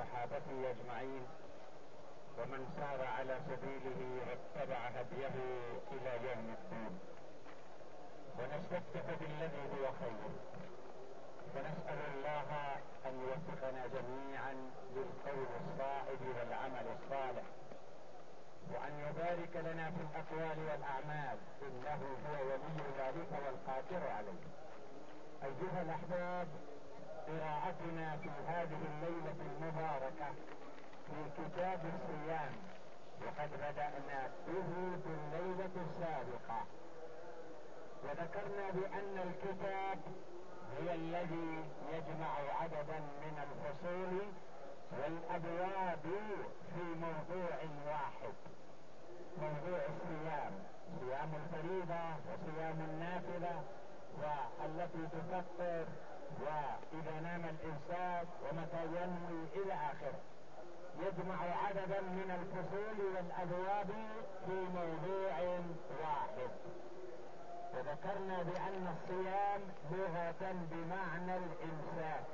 وصحابته أجمعين ومن سار على سبيله واتبع هديه إلى يوم الدين. ونستفتح بالذي هو خير، ونسأل الله أن يوفقنا جميعا للقول الصائب والعمل الصالح، وأن يبارك لنا في الأقوال والأعمال، إنه هو ولي ذلك والقادر عليه. أيها الأحباب، قراءتنا في هذه الليلة المباركة في كتاب الصيام، وقد بدأنا به في الليلة السابقة، وذكرنا بأن الكتاب هو الذي يجمع عددا من الفصول والأبواب في موضوع واحد، موضوع الصيام، صيام الفريضة وصيام النافلة والتي تفطر وإذا نام الإنسان ومتى ينوي إلى آخره. يجمع عددا من الفصول والأبواب في موضوع واحد. وذكرنا بأن الصيام لغة بمعنى الإمساك،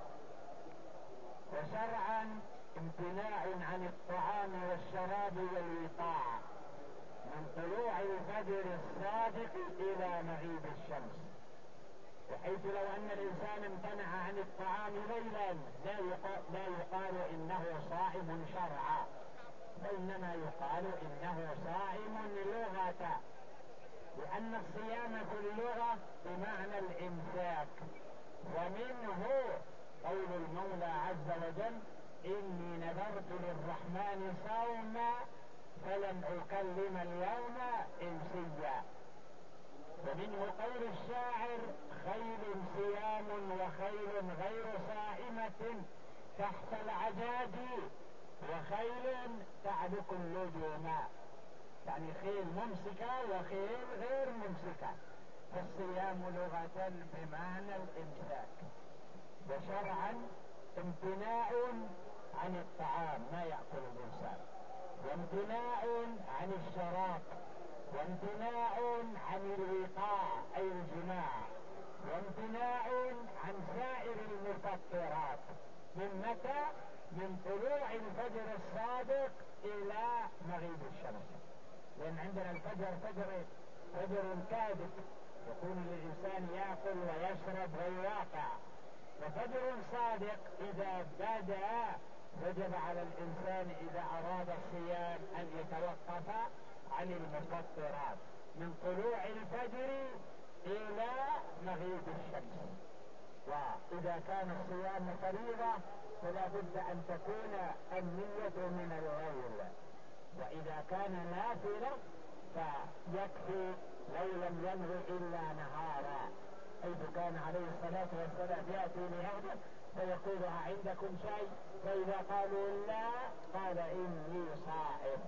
وشرعا امتناع عن الطعام والشراب والوقاع من طلوع الفجر الصادق إلى مغيب الشمس، بحيث لو أن الإنسان امتنع عن الطعام ليلا لا يقال إنه صائم شرعا، وإنما يقال إنه صائم لغة، لأن الصيام في اللغة بمعنى الإمساك. ومنه قول المولى عز وجل: إني نذرت للرحمن صوما فلن أكلم اليوم إنسيا. ومنه قول الشاعر: خيل صيام وخيل غير صائمة تحت العجاج وخيل تعلق اللجوم، يعني خيل ممسكة وخيل غير ممسكة. فالصيام لغة بمعنى الإمساك، وشرعا امتناع عن الطعام ما يأكل الإنسان، وامتناع عن الشراب، وامتناع عن الوقاع أي الجماع، وامتناع عن سائر المفطرات. من متى؟ من طلوع الفجر الصادق إلى مغيب الشمس، لأن عندنا الفجر فجر كاذب، يكون الإنسان يأكل ويشرب ويواقع، وفجر صادق إذا بدا وجب على الإنسان إذا أراد الصيام أن يتوقف عن المفطرات من طلوع الفجر إلى مغيب الشمس. وإذا كان الصيام فريضة فلا بد أن تكون النية من الليل، وإذا كان نافلة فيكفي لو لم ينوي إلا نهارا، حيث كان عليه الصلاة والسلام يأتي لهذا فيقول: عندكم شيء؟ فإذا قالوا لا قال: إني صائم.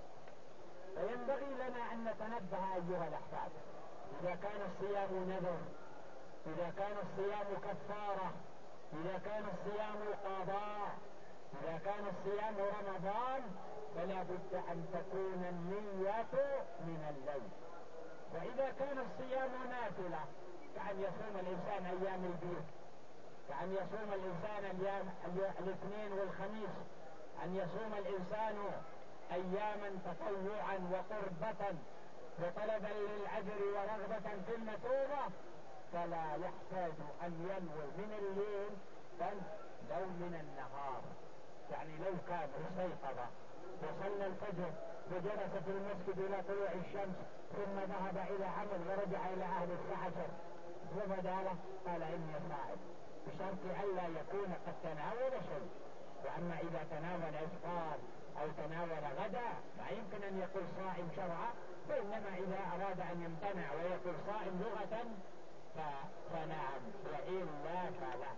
وينبغي لنا أن نتنبه أيها الأحباب، إذا كان الصيام نذر، إذا كان الصيام كفارة، إذا كان الصيام قضاء، إذا كان الصيام رمضان، فلا بد أن تكون النية من الليل. وإذا كان الصيام نافلة كأن يصوم الإنسان أيام البيض، كأن يصوم الإنسان الاثنين والخميس، أن يصوم الإنسان أياما تطوعا وقربة وطلبا للأجر ورغبة في المثوبة، فلا يحتاج أن ينوي من الليل بل لو من النهار. يعني لو كان استيقظ وصلى الفجر وجلس في المسجد إلى طلوع الشمس ثم ذهب إلى عمل ورجع إلى أهل الساعة 10 وبدا له قال: إني صائم، بشرط ألا يكون قد تناول شيء. وأما إذا تناول إفطار أو تناول غدا لا يمكن أن يقول صائم شرعا، وإنما إذا أراد أن يمتنع ويقول صائم لغة فنعم، وإلا فلا.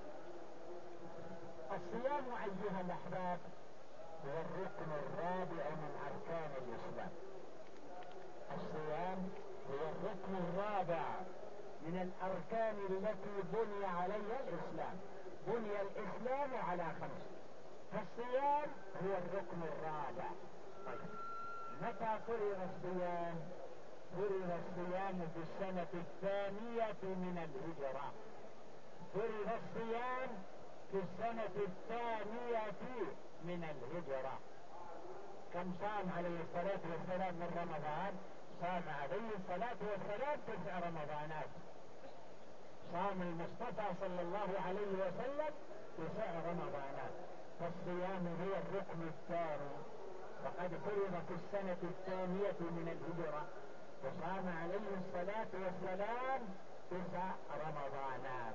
الصيام أيها الأحباب هو الركن الرابع من أركان الإسلام. الصيام هو الركن الرابع من الأركان التي بني عليها الإسلام. بني الإسلام على 5، فالصيام هو الركن الرابع. طيب، متى فرض الصيام؟ فرض الصيام في السنة 2 من الهجرة. فرض الصيام في السنة 2 من الهجرة. كم صام عليه الصلاة والسلام من رمضان؟ صام عليه الصلاة والسلام 9 رمضانات. صام المصطفى صلى الله عليه وسلم 9 رمضانات. فالصيام هو الركن الثاني، وقد فرض في السنة 2 من الهجرة، وصام عليه الصلاة والسلام 9 رمضانات.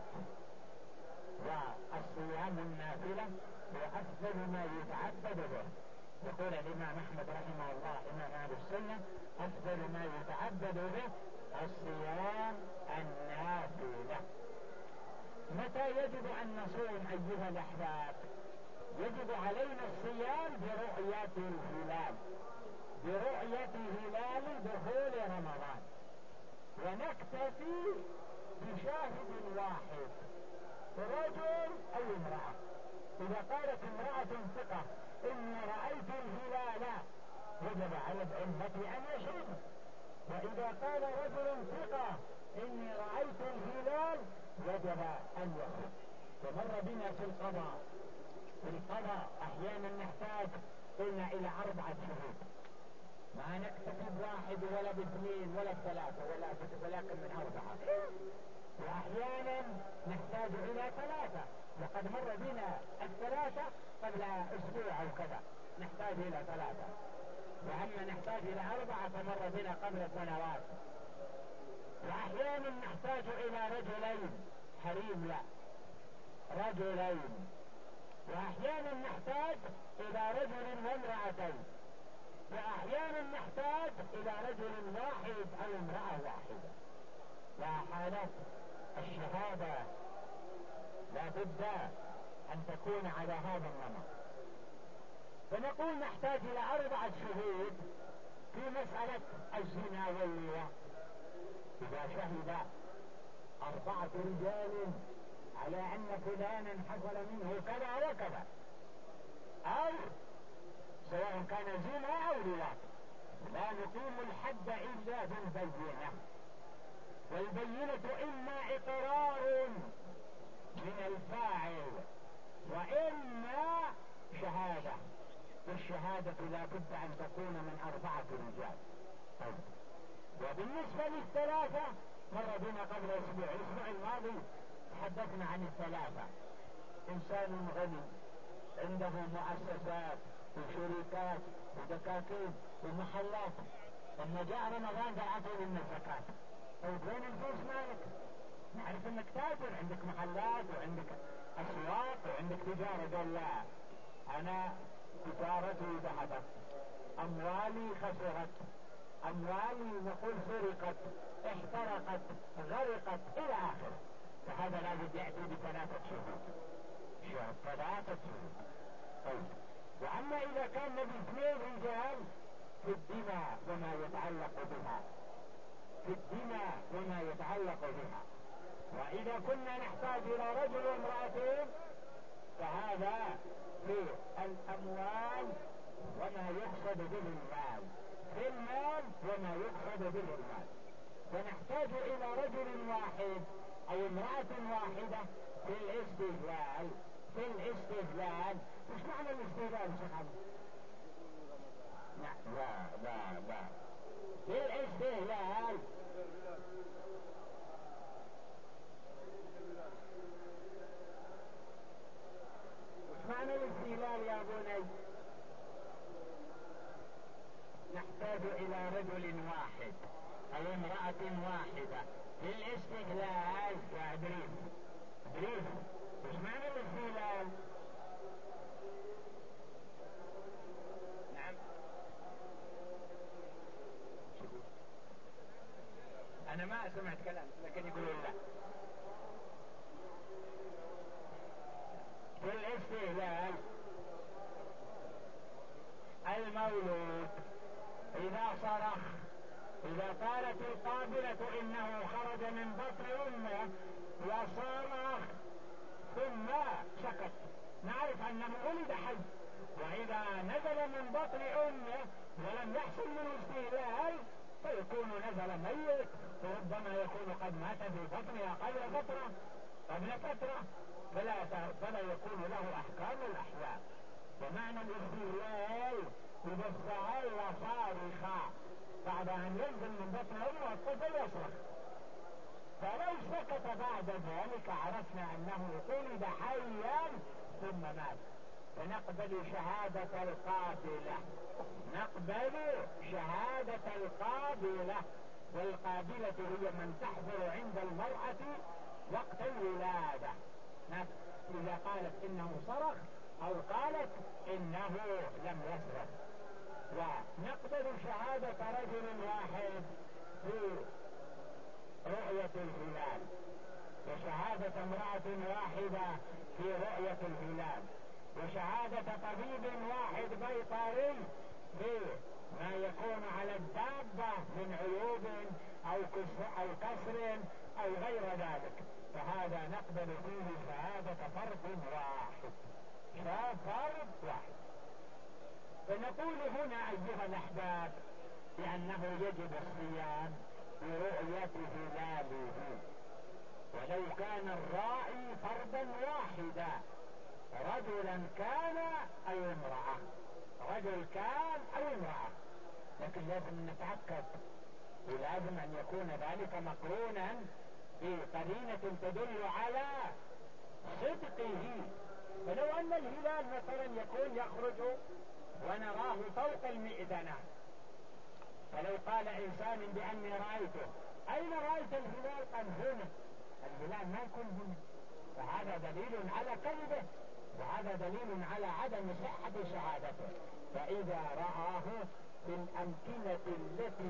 والصيام النافلة هو أفضل ما يتعبد به. يقول الإمام أحمد رحمه الله إمام أهل السنة: أفضل ما يتعبد به الصيام النافلة. متى يجب أن نصوم أيها الأحباب؟ يجب علينا الصيام برؤية الهلال، برؤية هلال دخول رمضان، ونكتفي بشاهد واحد، رجل أو امرأة. إذا قالت امرأة ثقة إني رأيت الهلال وجب على الأمة أن يشهد. وإذا قال رجل ثقة إني رأيت الهلال وجب أن يشهد. ومر بنا في القضاء أحيانا نحتاج قلنا إلى 4 شهود، ما نكتفي ب1 ولا ب2 ولا ب3 ولكن من 4. وأحيانا نحتاج إلى 3، وقد مر بنا 3 قبل أسبوع أو كذا نحتاج إلى 3، وأما نحتاج إلى 4 فمر بنا قبل سنوات. وأحيانا نحتاج إلى رجلين، حريم لا، رجلين. وأحيانا نحتاج إلى رجل وامرأتين، وأحيانا نحتاج إلى رجل واحد أو امرأة واحدة. وحالات الشهادة لا بد أن تكون على هذا النمط. فنقول نحتاج إلى 4 شهود في مسألة الزنا واللواط. إذا شهد 4 رجال على أن فلانا حصل منه كذا وكذا، أو سواء كان زنا أو لواط، لا نقيم الحد إلا بالبينة. والبينة إما إقرار من الفاعل وإما شهادة، والشهادة لا بد أن تكون من 4 رجال. طيب. وبالنسبة لل3 مر بنا قبل الأسبوع الماضي تحدثنا عن 3. إنسان غني عنده مؤسسات وشركات ودكاكين ومحلات، لما جاء رمضان قال أعطوني من الزكاة. طيب وين الفلوس مالك؟ نعرف انك تاجر، عندك محلات وعندك اسواق وعندك تجارة. قال لا، انا تجارتي ذهبت، اموالي خسرت، اموالي نقول سرقت، احترقت، غرقت الى اخره. فهذا لابد يأتي ب3 شهود، 3 شهود. طيب. واما اذا كان ب2 رجال في الدماء وما يتعلق بها، في الدماء وما يتعلق بها. وإذا كنا نحتاج إلى رجل وامرأتين فهذا في الأموال وما يقصد به المال، في المال وما يقصد به المال. فنحتاج إلى رجل واحد أو امرأة واحدة في الاستهلال. في الاستهلال مش معنى الاستهلال شخص؟ لا في الاستهلال معنى الاستهلال يا بني؟ نحتاج الى رجل واحد او امرأة واحدة في الاستهلال. يا ادريس مش معنى الاستهلال؟ نعم انا ما سمعت كلام لكن يقولون لا. في الاستهلال المولود إذا صرخ، إذا قالت القابلة إنه خرج من بطن أمه وصرخ ثم سكت، نعرف أنه ولد حي. وإذا نزل من بطن أمه ولم يحصل منه استهلال فيكون نزل ميت، وربما يكون قد مات في بطنها قبل فترة. فلا يكون له أحكام الأحلام. ومعنى الاستهلال إذا استهل صارخا بعد أن ينزل من بطن أمه الطفل يصرخ، فلو سكت بعد ذلك عرفنا أنه ولد حيا ثم مات، فنقبل شهادة القابلة، نقبل شهادة القابلة. والقابلة هي من تحضر عند المرأة وقت الولادة، إذا قالت إنه صرخ أو قالت إنه لم يصرخ. ونقبل شهادة رجل واحد في رؤية الهلال، وشهادة امرأة واحدة في رؤية الهلال، وشهادة طبيب واحد بيطري في ما يكون على الدابة من عيوب أو كسر أو غير ذلك، فهذا نقبل فيه شهادة فرد واحد، فرد واحد. فنقول هنا أيها الأحباب بأنه يجب الصيام برؤية هلاله، ولو كان الراعي فردا واحدا، رجلا كان أو امرأة، رجل كان أو امرأة، لكن لازم نتأكد، ولازم أن يكون ذلك مقرونا بقرينة تدل على صدقه. فلو أن الهلال مثلا يكون يخرج ونراه فوق المئذنة، فلو قال إنسان بأني رأيته، أين رأيت الهلال؟ قال هنا، الهلال ما يكون هنا، فهذا دليل على كذبه، وهذا دليل على عدم صحة شهادته. فإذا رآه في الأمكنة التي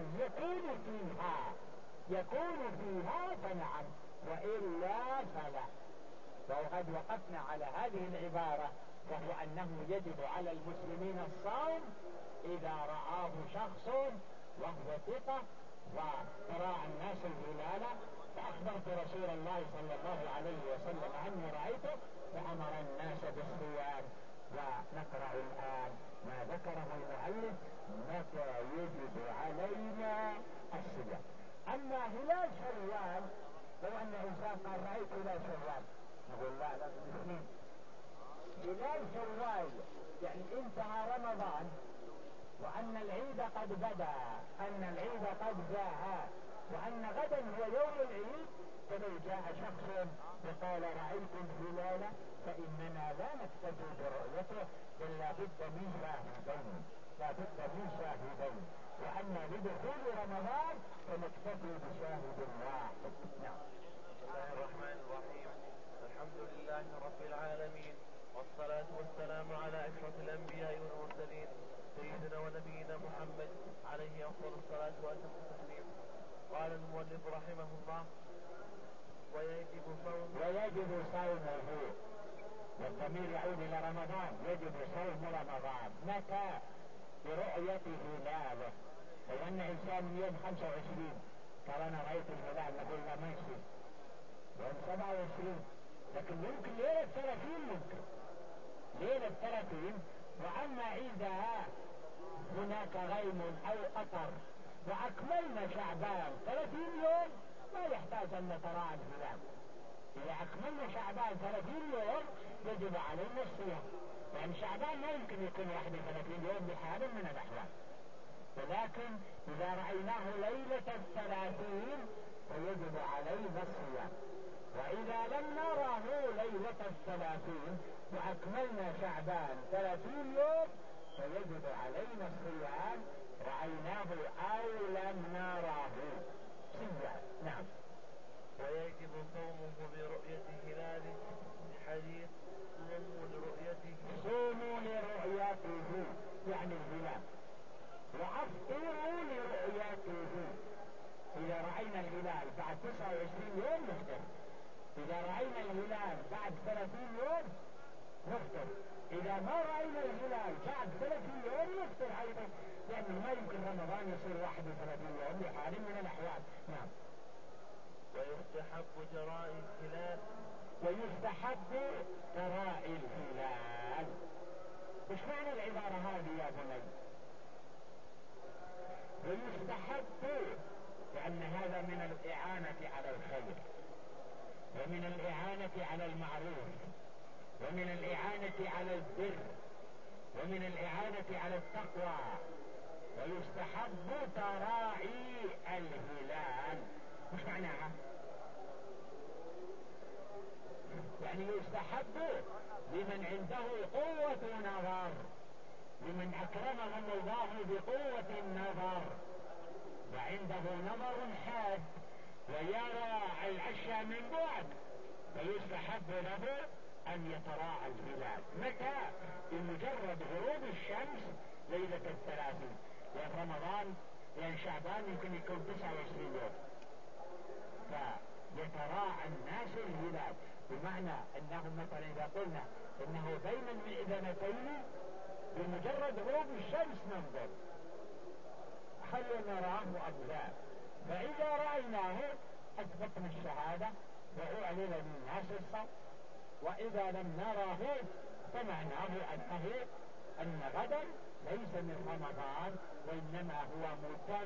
يكون فيها فنعم، وإلا فلا. وقد وقفنا على هذه العبارة، وهو أنه يجب على المسلمين الصوم إذا رآه شخص وهو ثقة وراى الناس الهلال، فأخبرت رسول الله صلى الله عليه وسلم أني رأيته، فأمر الناس بالصيام. ونقرأ الآن ما ذكره المؤلف متى يجب علينا الصيام. أما هلال شوال، لو أن إنسان قال رأيت هلال شوال، نقول لا الاثنين. هلال شوال يعني انتهى رمضان وأن العيد قد بدا، أن العيد قد جاء، وأن غدا هو يوم العيد، فلو جاء شخص وقال رأيت الهلال فإننا لا نكتفي برؤيته، بل لا بد من شاهدين، لا بد من شاهدين. وأما لدخول رمضان فنكتفي بشاهد واحد. نعم. بسم الله الرحمن الرحيم. الحمد لله رب العالمين، والصلاة والسلام على أشرف الأنبياء والمرسلين، سيدنا ونبينا محمد عليه أفضل الصلاة وأتم التسليم. قال المؤلف رحمه الله: ويجب صومه، والضمير يعود إلى رمضان، يجب صوم رمضان. متى؟ برؤية هلاله. لو أن إنسان يوم 25 قال أنا رأيت الهلال، نقول لا ما يصير. يوم 27، لكن ممكن ليلة 30، ممكن ليلة 30. وأما إذا هناك غيم أو قطر وأكملنا شعبان 30 يوم ما يحتاج أن نتراءى الهلال. إذا أكملنا شعبان 30 يوم يجب علينا الصيام، لأن شعبان ما يمكن يكون 31 يوم بحال من الأحوال. ولكن إذا رأيناه ليلة 30 فيجب علينا الصيام. وإذا لم نره ليلة 30 وأكملنا شعبان 30 يوم فيجب علينا الصيام، رأيناه أو لم نره صيام. نعم. ويجب صومه برؤية هلاله، الحديث: صوموا لرؤيته يعني الهلال، وأفطروا لرؤيته. إذا رأينا الهلال بعد 29 يوم نفطر، إذا رأينا الهلال بعد 30 يوم نفطر، إذا ما رأينا الهلال بعد 30 يوم نفطر أيضا، لأنه ما يمكن رمضان يصير 31 يوم بحال من الأحوال. نعم. ويستحب تراءي الهلال، ويستحب تراءي الهلال. وش معنى العبارة هذه يا بني؟ ويستحب لأن هذا من الإعانة على الخير، ومن الإعانة على المعروف، ومن الإعانة على البر، ومن الإعانة على التقوى. ويستحب تراعي الهلال. مش معناها؟ يعني يستحب لمن عنده قوة نظر، لمن أكرمهم الله بقوة النظر وعنده نظر حاد ويرى الأشياء من بعد، فيستحب له أن يتراعى الهلال. متى؟ بمجرد غروب الشمس ليلة 30. لأن رمضان لأن شعبان يمكن يكون 29 يوم، فيتراعى الناس الهلال، بمعنى أنهم مثلا إذا قلنا إنه بين المئذنتين بمجرد غروب الشمس ننظر هل نراه أم لا، فإذا رأيناه أثبتنا الشهادة وأعلن للناس الصوت، وإذا لم نراه فمعناه أن غدا ليس من رمضان وإنما هو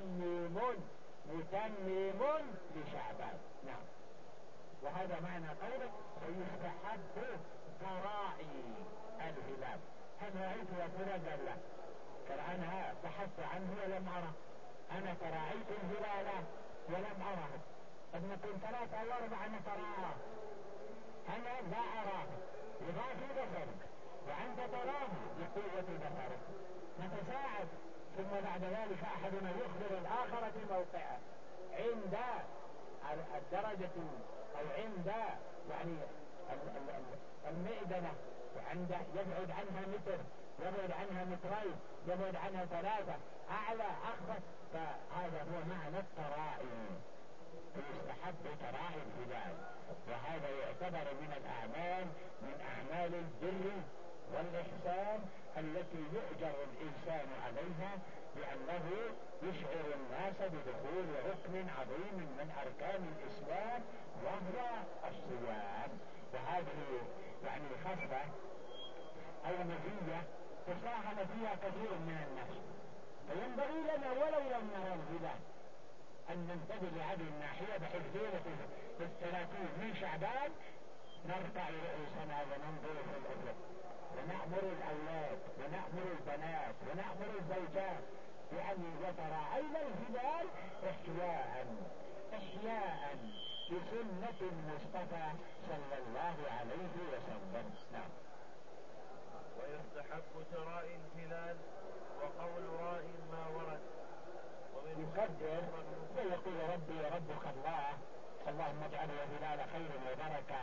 متمم لشعبان. نعم. وهذا معنى قولك ويستحب تراعي الهلال. هل رأيت يا فلان؟ قال لا، قال أنا بحثت عنه ولم أره، أنا تراعيت الهلال ولم أره. قد نكون 3 أو 4 نتراه، أنا لا أراه لضعف بصرك وأنت تراه بقوة بصرك، نتساعد. ثم بعد ذلك أحدنا يخبر الآخر في موقعه عند الدرجة أو عند يعني المئذنة، عند يبعد عنها متر، يبعد عنها مترين، يبعد عنها 3، أعلى أخفض. فهذا هو معنى التراعي. يستحب تراعي الهلال، وهذا يعتبر من الأعمال من أعمال البر والإحسان التي يؤجر الإنسان عليها، لأنه يشعر الناس بدخول ركن عظيم من أركان الإسلام وهو الصيام. وهذه يعني خصلة أو مزية تساهل فيها كثير من الناس، فينبغي لنا ولو لم نرى الهلال أن ننتبه لهذه الناحية، بحيث ليلة 30 من شعبان نرفع رؤوسنا وننظر في الأفق ونأمر الأولاد ونأمر البنات ونأمر الزوجات بأن يتراعين الهلال إحياء بسنة المصطفى صلى الله عليه وسلم. نعم. ويستحب تراءي الهلال وقول راء ما ورد، يكبر ويقول ربي وربك الله، اللهم اجعله هلال خير وبركة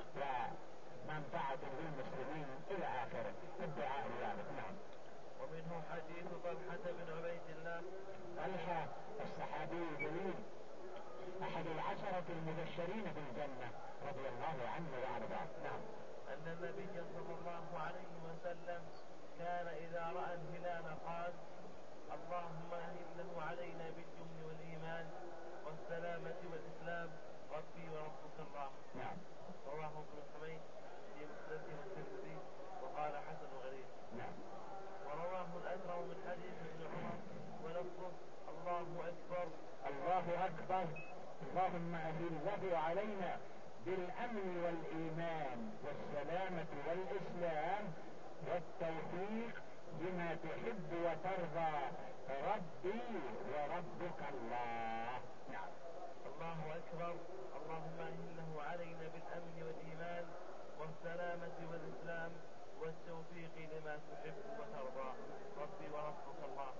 ومنفعة للمسلمين إلى آخره الدعاء ذلك. نعم. ومنه حديث طلحة بن عبيد الله. طلحة الصحابي الجليل أحد 10 المبشرين بالجنة رضي الله عنه وأرضاه. نعم. أن النبي صلى الله عليه وسلم كان إذا رأى الهلال قال اللهم أهله علينا بالجبن والإيمان والسلامة والإسلام ربي وربك الله. نعم. رواه ابن حميد في مسنده والترمذي وقال حسن غريب. نعم. ورواه الأثرم من حديث ابن عمر ولفظه الله أكبر الله أكبر اللهم أهله علينا بالأمن والإيمان والسلامة والإسلام والتوفيق بما تحب وترضى ربي وربك الله. نعم. الله أكبر اللهم أهله علينا بالأمن والإيمان والسلامة والإسلام والتوفيق لما تحب وترضى ربي وربك الله.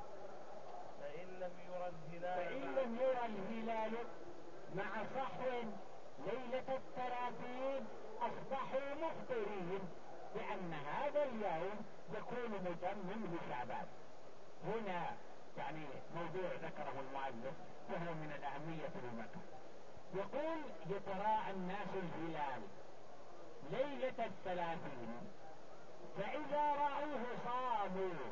فإن لم يرى الهلال مع صحو ليلة 30 أصبحوا مفطرين، لأن هذا اليوم يكون متمم لشعبان. هنا يعني موضوع ذكره المؤلف وهو من الأهمية للمكان. يقول يتراءى الناس الهلال ليلة 30، فإذا رأوه صاموا،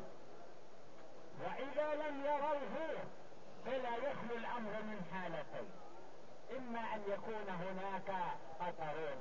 وإذا لم يروه فلا يخلو الأمر من حالتين: إما أن يكون هناك قطر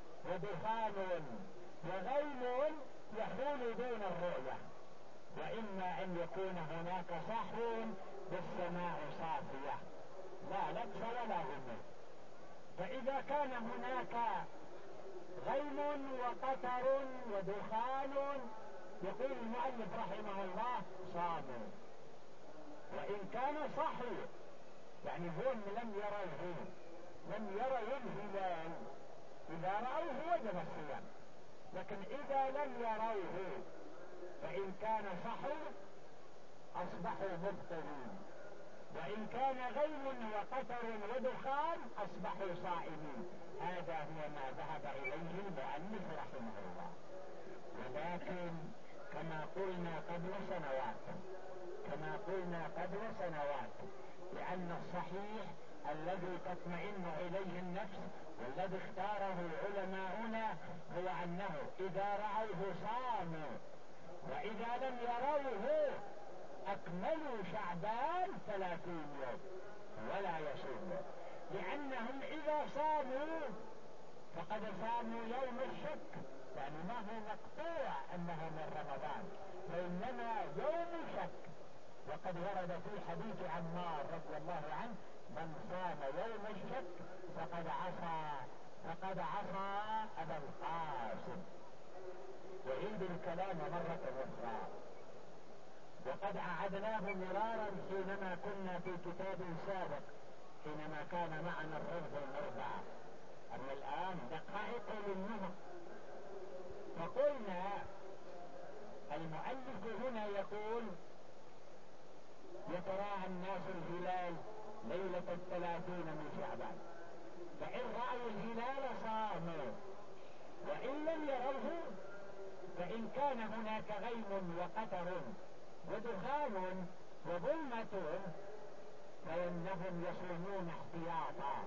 ودخان وغيم يحول دون الرؤية، وإما أن يكون هناك صحو والسماء صافية لا لبس ولا غموض. فإن فإذا كان هناك غيم وقتر ودخان يقول المؤلف رحمه الله صاموا. وإن كان صحوا يعني هم لم يروا الهلال، إذا رأوه وجب الصيام، لكن إذا لم يروه فإن كان صحوا أصبحوا مبطلين، وإن كان غيم وقتر ودخان أصبحوا صائمين. هذا هو ما ذهب إليه المؤلف رحمه الله. ولكن كما قلنا قبل سنوات لأن الصحيح الذي تطمئن إليه النفس والذي اختاره علماؤنا هو أنه إذا رأوه صاموا، وإذا لم يروه أكملوا شعبان 30 يوم ولا يصوموا، لأنهم إذا صاموا فقد صاموا يوم الشك، يعني ما هو مقطوع أنه من رمضان، وإنما يوم شك. وقد ورد في حديث عمار رضي الله عنه: من صام يوم الشك فقد عصى أبا القاسم. يعيد الكلام مرة أخرى، وقد أعدناه مرارا حينما كنا في كتاب سابق، حينما كان معنا الرفض الأربعة. أما الآن دقائق للنهر. فقلنا المؤلف هنا يقول: يتراءى الناس الهلال ليلة 30 من شعبان، فإن رأوا الهلال صاموا، وإن لم يروه فإن كان هناك غيم وقتر ودخان وظلمة فإنهم يصومون احتياطا،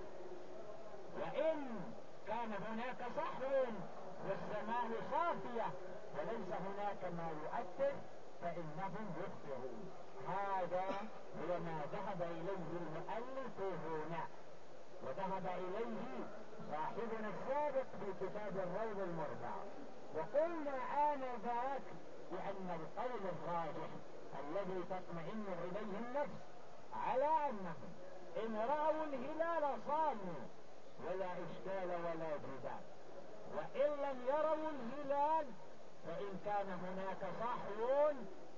وإن كان هناك صحو والسماء صافية وليس هناك ما يؤثر فإنهم يفطرون. هذا هو ما ذهب إليه المؤلف هنا، وذهب إليه صاحبنا السابق في كتاب الروض المربع. وقلنا آنذاك بأن القول الراجح الذي تطمئن إليه النفس على أنهم إن رأوا الهلال صاموا ولا إشكال ولا جدال، وإن لم يروا الهلال فإن كان هناك صحو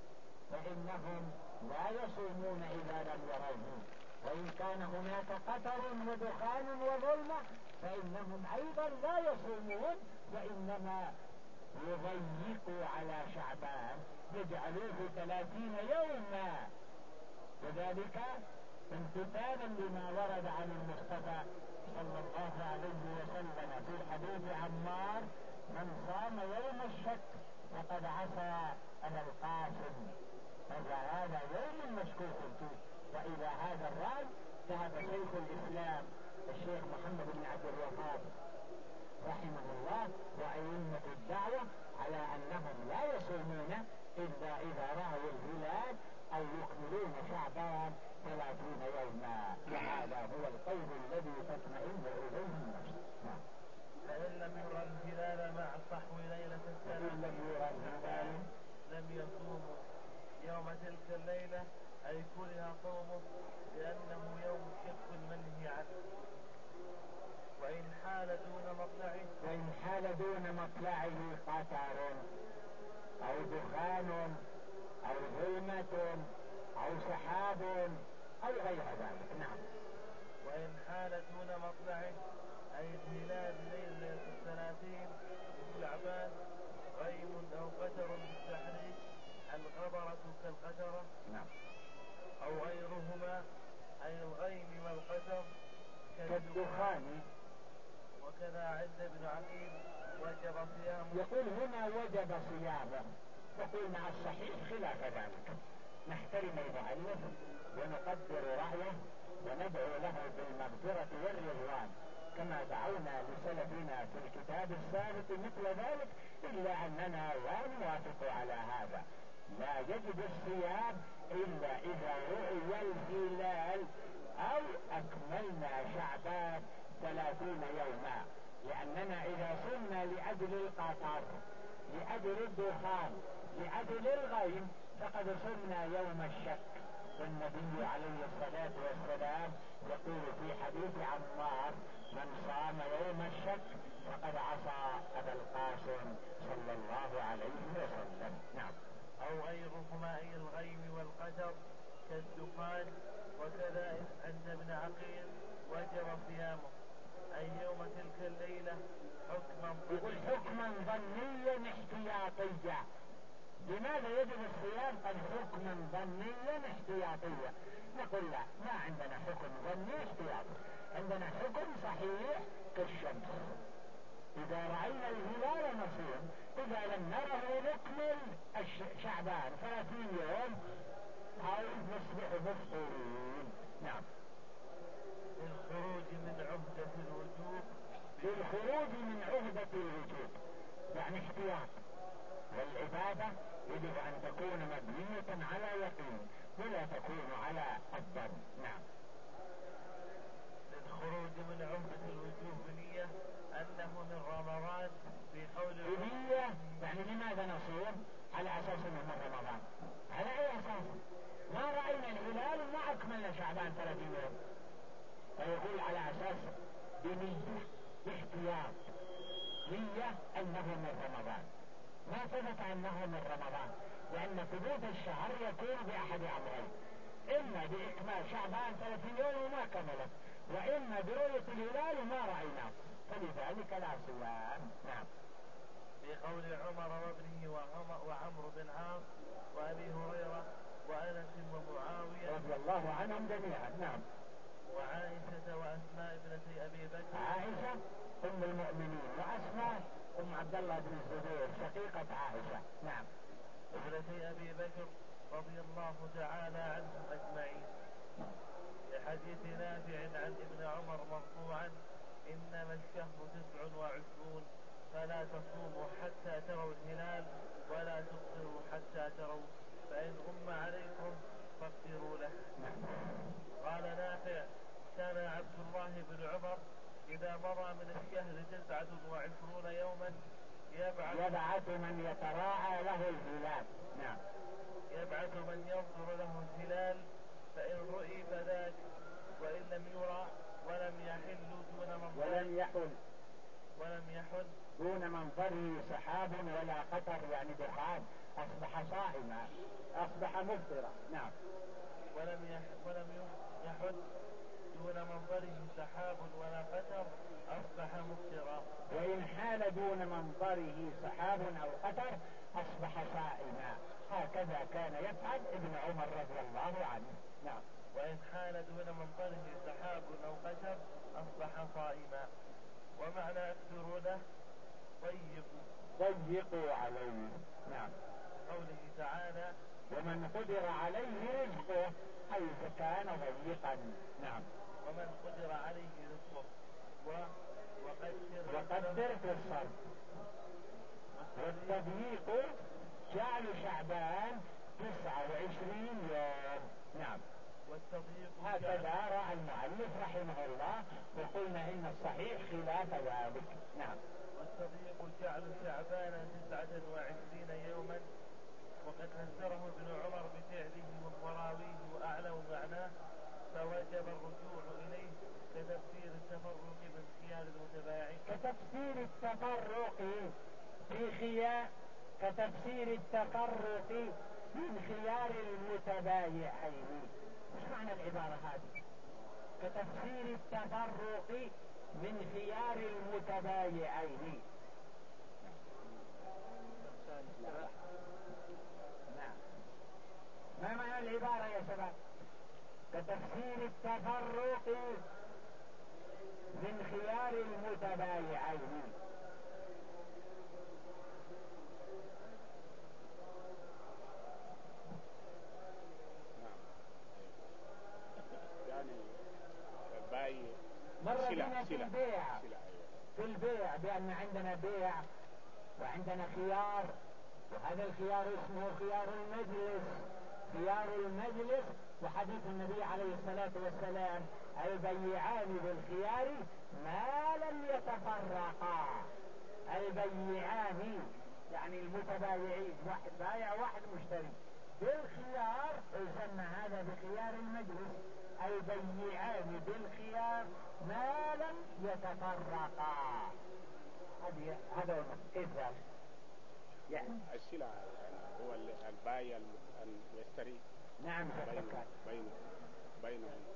فإنهم لا يصومون إذا لم يروه، وإن كان هناك قتر ودخان وظلمة فإنهم أيضا لا يصومون، وإنما يضيقوا على شعبان يجعلوه 30 يوما، وذلك امتثالا لما ورد عن المصطفى صلى الله عليه وسلم في حديث عمار: من صام يوم الشك فقد عصى أبا القاسم. هذا يوم مشكوك فيه. وإلى هذا الرأي ذهب شيخ الإسلام الشيخ محمد بن عبد الوهاب رحمه الله وأئمة الدعوة على أنهم لا يصومون إلا إذا رأوا الهلال أو يكملون شعبان 30 يوما. وهذا هو القول الذي تطمئن إليه النفس. فإن لم يرى الهلال مع الصحو ليلة الثلاثين لم يصوموا يوم تلك الليلة، أي كره صومه لأنه يوم الشك المنهي عنه. وإن حال دون مطلعه قتر أو دخان أو ظلمة أو سحاب أو غير ذلك. نعم. وإن حال دون مطلعه أي الهلال ليلة 30 من شعبان غيم أو قتر بالتحريك الغبرة كالقترة، نعم، أو غيرهما أي الغيم والقتر كالدخان. وكذا عند ابن عقيل وجب صيامه. يقول هنا وجب صيامه، وقلنا الصحيح خلاف ذلك. نحترم المؤلف ونقدر رأيه وندعو له بالمغفرة والرضوان كما دعونا لسلفنا في الكتاب السابق مثل ذلك، إلا أننا لا نوافق على هذا. لا يجب الصيام إلا إذا رؤي الهلال أو أكملنا شعبان 30 يوما، لأننا إذا صمنا لأجل القطر، لأجل الدخان، لأجل الغيم، فقد صمنا يوم الشك. والنبي عليه الصلاة والسلام يقول في حديث عمار: من صام الشك فقد عصى أبا القاسم صلى الله عليه وسلم. نعم. أو غير ماء الغيم والقدر كالدخان، وكذا إن أنت ابن عقيل وجب صيامه أي يوم تلك الليلة حكما يقول حكما ظنيا احتياطيا. لماذا يجب الصيام؟ قد حكما ظنيا احتياطيا. نقول لا، ما عندنا حكم ظني احتياطي، عندنا حكم صحيح كالشمس. إذا رأينا الهلال نصوم، إذا لم نره نكمل شعبان 30 يوم أو نصبح مفطرين. نعم. للخروج من عهدة الوجوب، للخروج من عهدة الوجوب يعني احتياط. والعبادة يجب أن تكون مبنية على يقين ولا تكون على الظن. نعم. للخروج من عهدة الوجوب بنية أنه من رمضان في قول بنية يعني لماذا نصوم؟ على أساس أنه من رمضان. على أي أساس؟ ما رأينا الهلال وما أكملنا شعبان 30 يوم، فيقول على أساس بنية احتياط، نية أنه من رمضان. ما ثبت أنه من رمضان، لأن ثبوت الشهر يكون بأحد أمرين: إما بإكمال شعبان 30 يوم وما كملت، وإما برؤية الهلال وما رأيناه، فلذلك لا صيام. نعم. في قول عمر وابنه وعمرو بن عاص وأبي هريرة وأنس ومعاوية رضي الله عنهم جميعا. نعم. وعائشة وأسماء ابنتي أبي بكر. عائشة أم المؤمنين، وأسماء أم عبد الله بن الزبير شقيقة عائشة. نعم. ابنتي أبي بكر رضي الله تعالى عنهم أجمعين، لحديث نافع عن ابن عمر مرفوعا: إنما الشهر 29 فلا تصوموا حتى تروا الهلال ولا تفطروا حتى تروا، فإن غم عليكم فافطروا له. قال نافع: كان عبد الله بن عمر إذا مضى من الشهر 29 يوما يبعث من يتراعى له الهلال. نعم. يبعث من ينظر له الهلال، فإن رؤي فذاك، وإن لم يرى ولم يحل دون منظره سحاب ولا قطر يعني دخان، أصبح صائما، أصبح مفطرا. نعم. ولم يحل دون منظره سحاب ولا قطر أصبح مفطرا. وإن حال دون منظره سحاب أو قطر أصبح صائما. هكذا كان يفعل ابن عمر رضي الله عنه. نعم. وإن حال دون منظره سحاب أو قطر أصبح صائما. ومعنى أكثروا له ضيقوا عليه. نعم. قوله تعالى: ومن قدر عليه رزقه، حيث كان ضيقا. نعم. ومن قدر عليه رزقه وقدر في الصرف. والتضييق جعل شعبان 29 يوم. نعم. هكذا رأى المؤلف رحمه الله، وقلنا إن الصحيح خلاف ذلك. نعم. والتضييق جعل شعبان 29 يوما، وقد فسره ابن عمر بفعله وراويه وأعلم معناه، فوجب الرجوع إليه كتفسير التفرق من خيار المتباعين. كتفسير التفرق من خيار المتبايعين. ايش معنى العبارة هذه؟ كتفسير التفرق من خيار المتبايعين. نعم. ما معنى العبارة يا شباب؟ كتفسير التفرق من خيار المتبايعين. مرة بنا في البيع بأن عندنا بيع وعندنا خيار، وهذا الخيار اسمه خيار المجلس. وحديث النبي عليه الصلاة والسلام: البيعان بالخيار ما لم يتفرقا. البيعان يعني المتبايعين، واحد بايع واحد مشتري، بالخيار يسمى هذا بخيار المجلس. البيعان بالخيار ما لم يتفرقا. هذا كيف يعني السلعة هو البايع المشتري. نعم بينهم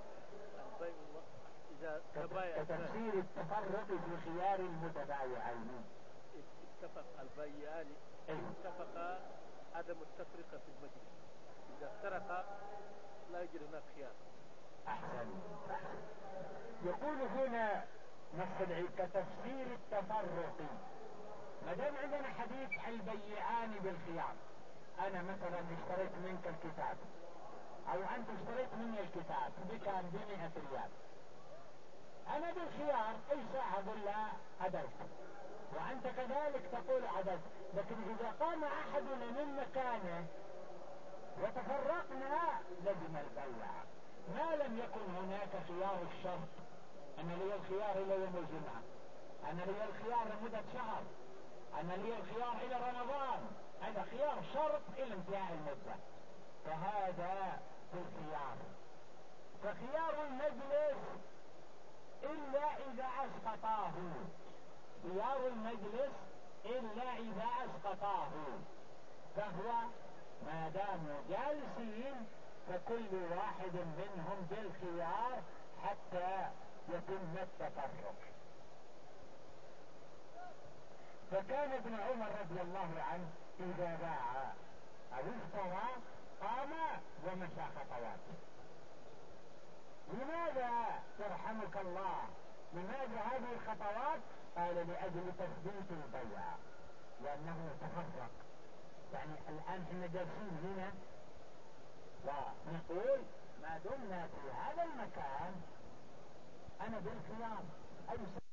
إذا تبايع كتفسير التفرق في خيار المتبايعين. اتفق البيعان اتفقا عدم التفرقة في المجلس، إذا افترقا لا يوجد هناك خيار. أحسن. يقول هنا نص العيد كتفسير التفرق. ما دام عندنا حديث البيعان بالخيار، أنا مثلا اشتريت منك الكتاب أو أنت اشتريت مني الكتاب بكام ب100 ريال، أنا بالخيار أي ساعة أقول لا عدلت، وأنت كذلك تقول عدلت. لكن إذا قام أحدنا من مكانه وتفرقنا لزم البيع، ما لم يكن هناك خيار الشرط، أنا لي الخيار إلى يوم الجمعة، أنا لي الخيار لمدة شهر، أنا لي الخيار إلى رمضان، هذا خيار شرط إلى انتهاء المدة، فهذا بالخيار. فخيار المجلس إلا إذا أسقطاه، خيار المجلس إلا إذا أسقطاه، فهو ما داموا جالسين فكل واحد منهم بالخيار حتى يتم التفرق. فكان ابن عمر رضي الله عنه إذا باع أو اشترى قام ومشى خطوات. لماذا يرحمك الله؟ لماذا هذه الخطوات؟ قال لأجل تثبيت البيع، لأنه تفرق. يعني الآن احنا جالسين هنا ونقول ما دمنا في هذا المكان أنا بالخيار، أي